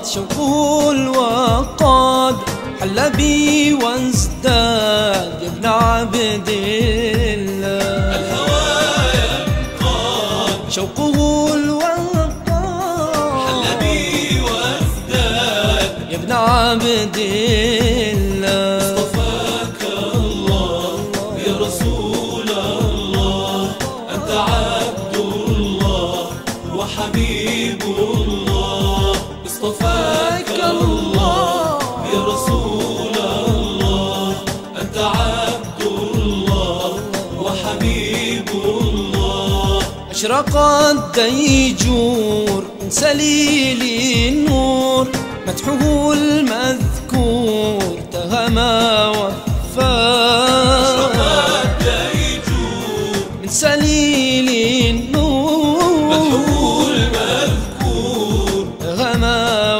شوقه الوقاد حل بي وازداد يا ابن عبد الله. الهوى ينقاد شوقه الوقاد حل بي وازداد يا ابن عبد الله. اصطفاك الله يا رسول الله، أنت عبد الله وحبيب الله. اصطفاك الله يا رسول الله، أنت عبد الله وحبيب الله. أشرق الديجور من سليل النور، مدحه المذكور تهما وفاه. أشرق الديجور من سليل النور، مدحه المذكور تهما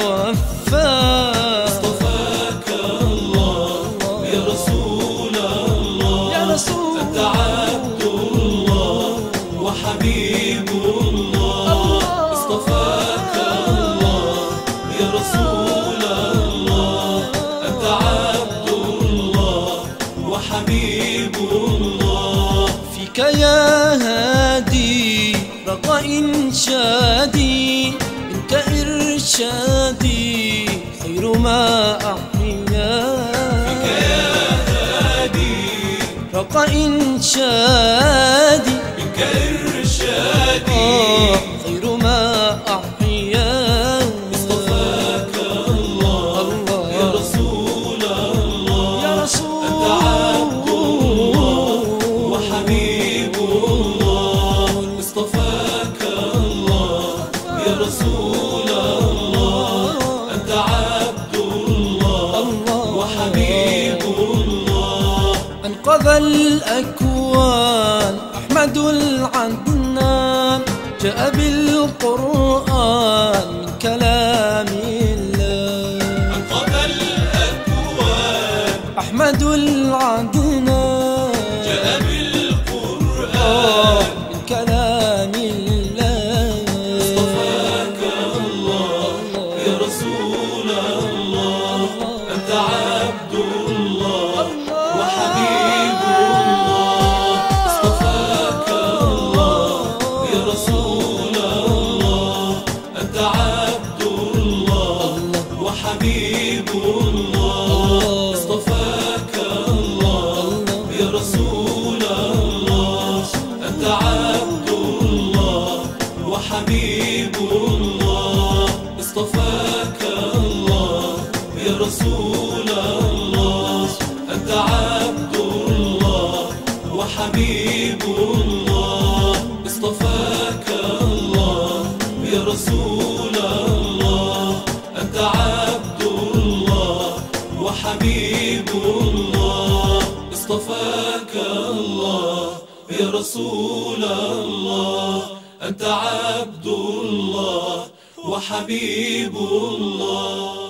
وفاه. اصطفاك الله يا رسول الله، يا رسول أنت عبد الله وحبيب الله. اصطفاك الله يا رسول الله، أنت عبد الله وحبيب الله. فيك يا هادي رقى إنشادي، منك إرشادي خير ما أحيا. فيك يا هادي رقى إنشادي منك إرشادي خير ما أحيا. اصطفاك الله يا رسول الله، يا رسول أنت عبد الله وحبيب الله. اصطفاك الله يا رسول الله، أنت عبد الله وحبيب الله. أنقذ الأكوان أحمد العدنان، جاء بالقرآن من كلام الله. أنقذ الأكوان أحمد العدنان، جاء بالقرآن من كلام الله. اصطفاك الله يا رسول الله، أنت عبد الله وحبيب الله. اصطفاك الله يا رسول الله، أنت عبد الله وحبيب الله. اصطفاك الله يا رسول الله، أنت عبد الله وحبيب الله. اصطفاك الله يا رسول الله، أنت عبد الله وحبيب الله. اصطفاك الله يا رسول الله، أنت عبد الله وحبيب الله. اصطفاك الله يا رسول الله، أنت عبد الله وحبيب الله.